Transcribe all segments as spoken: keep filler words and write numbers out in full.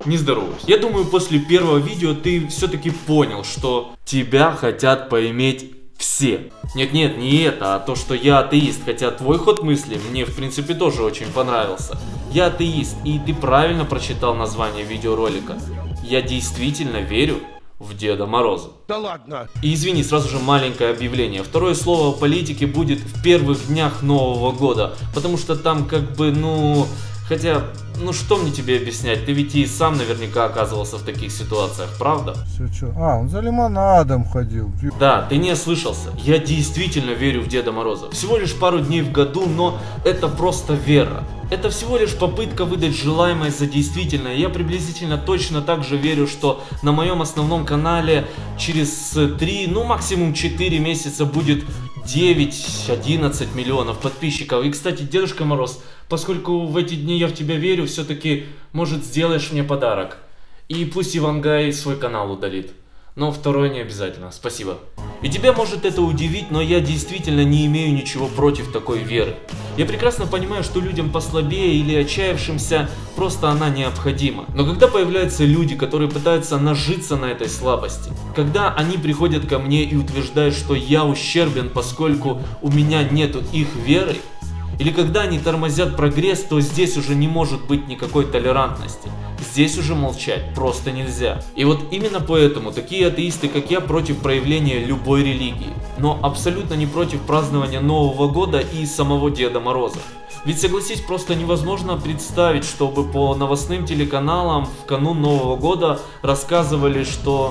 не здороваюсь. Я думаю, после первого видео ты все-таки понял, что тебя хотят поиметь все. Нет-нет, не это, а то, что я атеист. Хотя твой ход мысли мне, в принципе, тоже очень понравился. Я атеист, и ты правильно прочитал название видеоролика. Я действительно верю в Деда Мороза. Да ладно. И извини, сразу же маленькое объявление. Второе слово о политике будет в первых днях Нового года. Потому что там как бы, ну... Хотя, ну что мне тебе объяснять? Ты ведь и сам наверняка оказывался в таких ситуациях, правда? Все, что? А, он за лимонадом ходил. Да, ты не ослышался. Я действительно верю в Деда Мороза. Всего лишь пару дней в году, но это просто вера. Это всего лишь попытка выдать желаемое за действительное. Я приблизительно точно так же верю, что на моем основном канале через три, ну максимум четыре месяца будет девять-одиннадцать миллионов подписчиков. И, кстати, Дедушка Мороз, поскольку в эти дни я в тебя верю, все-таки, может, сделаешь мне подарок. И пусть Ивангай свой канал удалит. Но второе не обязательно. Спасибо. И тебя может это удивить, но я действительно не имею ничего против такой веры. Я прекрасно понимаю, что людям послабее или отчаявшимся просто она необходима. Но когда появляются люди, которые пытаются нажиться на этой слабости, когда они приходят ко мне и утверждают, что я ущербен, поскольку у меня нету их веры, или когда они тормозят прогресс, то здесь уже не может быть никакой толерантности. Здесь уже молчать просто нельзя. И вот именно поэтому такие атеисты, как я, против проявления любой религии. Но абсолютно не против празднования Нового года и самого Деда Мороза. Ведь, согласись, просто невозможно представить, чтобы по новостным телеканалам в канун Нового года рассказывали, что...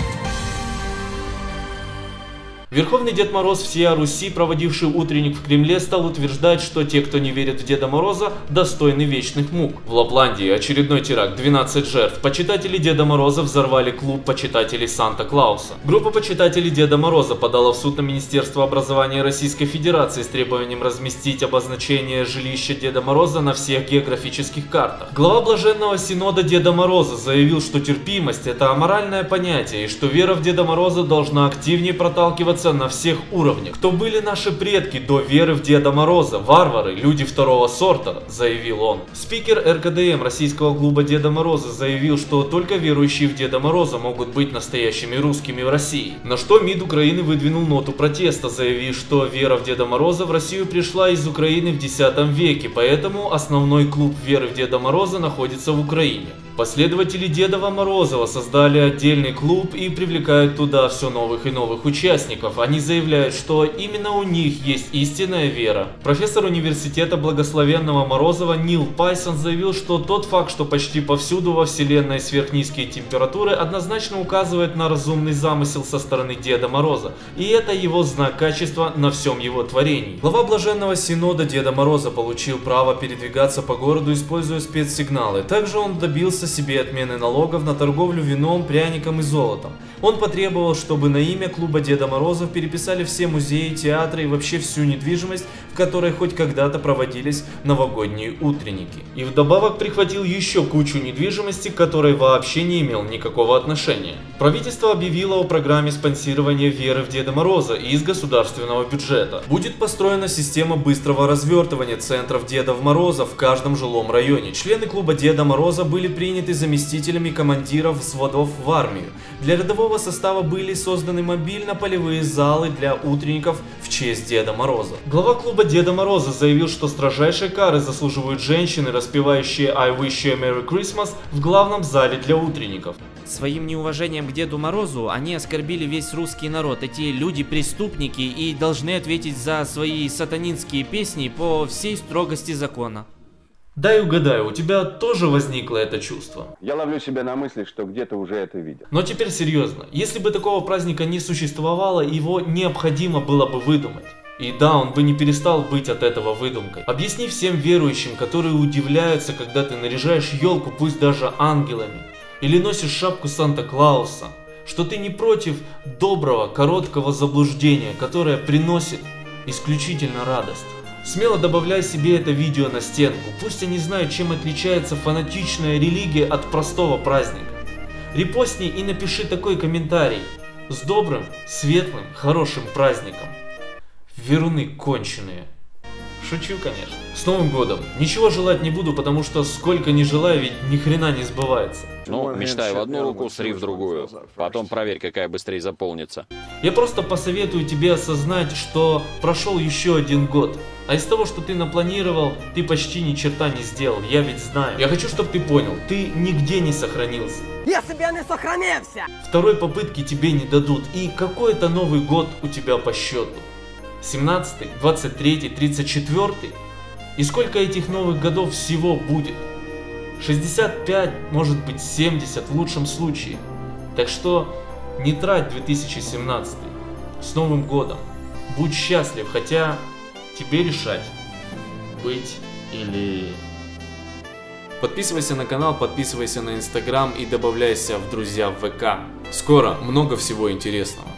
Верховный Дед Мороз всея Руси, проводивший утренник в Кремле, стал утверждать, что те, кто не верит в Деда Мороза, достойны вечных мук. В Лапландии очередной теракт, двенадцать жертв. Почитатели Деда Мороза взорвали клуб почитателей Санта-Клауса. Группа почитателей Деда Мороза подала в суд на Министерство образования Российской Федерации с требованием разместить обозначение жилища Деда Мороза на всех географических картах. Глава Блаженного Синода Деда Мороза заявил, что терпимость — это аморальное понятие, и что вера в Деда Мороза должна активнее проталкиваться на всех уровнях. Кто были наши предки до веры в Деда Мороза? Варвары, люди второго сорта, заявил он. Спикер эр ка дэ эм российского клуба Деда Мороза заявил, что только верующие в Деда Мороза могут быть настоящими русскими в России. На что МИД Украины выдвинул ноту протеста, заявив, что вера в Деда Мороза в Россию пришла из Украины в десятом веке, поэтому основной клуб веры в Деда Мороза находится в Украине. Последователи Дедова Морозова создали отдельный клуб и привлекают туда все новых и новых участников. Они заявляют, что именно у них есть истинная вера. Профессор университета Благословенного Морозова Нил Пайсон заявил, что тот факт, что почти повсюду во вселенной сверхнизкие температуры, однозначно указывает на разумный замысел со стороны Деда Мороза. И это его знак качества на всем его творении. Глава Блаженного Синода Деда Мороза получил право передвигаться по городу, используя спецсигналы. Также он добился себе отмены налогов на торговлю вином, пряником и золотом. Он потребовал, чтобы на имя клуба Деда Морозов переписали все музеи, театры и вообще всю недвижимость, в которой хоть когда-то проводились новогодние утренники. И вдобавок прихватил еще кучу недвижимости, к которой вообще не имел никакого отношения. Правительство объявило о программе спонсирования веры в Деда Мороза из государственного бюджета. Будет построена система быстрого развертывания центров Дедов Мороза в каждом жилом районе. Члены клуба Деда Мороза были приняты заместителями командиров взводов в армию. Для рядового состава были созданы мобильно-полевые залы для утренников в честь Деда Мороза. Глава клуба Деда Мороза заявил, что строжайшей кары заслуживают женщины, распевающие I wish you a Merry Christmas в главном зале для утренников. Своим неуважением к Деду Морозу они оскорбили весь русский народ. Эти люди преступники и должны ответить за свои сатанинские песни по всей строгости закона. Дай угадаю, у тебя тоже возникло это чувство? Я ловлю себя на мысли, что где-то уже это видел. Но теперь серьезно, если бы такого праздника не существовало, его необходимо было бы выдумать. И да, он бы не перестал быть от этого выдумкой. Объясни всем верующим, которые удивляются, когда ты наряжаешь елку, пусть даже ангелами, или носишь шапку Санта-Клауса, что ты не против доброго, короткого заблуждения, которое приносит исключительно радость. Смело добавляй себе это видео на стенку, пусть они знают, чем отличается фанатичная религия от простого праздника. Репостни и напиши такой комментарий: с добрым, светлым, хорошим праздником. Веруны конченые. Шучу, конечно. С Новым годом. Ничего желать не буду, потому что сколько ни желаю, ведь ни хрена не сбывается. Ну, мечтай в одну руку, сри в другую. Потом проверь, какая быстрее заполнится. Я просто посоветую тебе осознать, что прошел еще один год. А из того, что ты напланировал, ты почти ни черта не сделал, я ведь знаю. Я хочу, чтобы ты понял, ты нигде не сохранился. Я себе не сохранился! Второй попытки тебе не дадут, и какой-то Новый год у тебя по счету. семнадцатый, двадцать третий, тридцать четвёртый. И сколько этих новых годов всего будет? шестьдесят пять, может быть семьдесят в лучшем случае. Так что не трать две тысячи семнадцатый. С Новым годом. Будь счастлив, хотя тебе решать, быть или... Подписывайся на канал, подписывайся на Инстаграм и добавляйся в друзья в ВК. Скоро много всего интересного.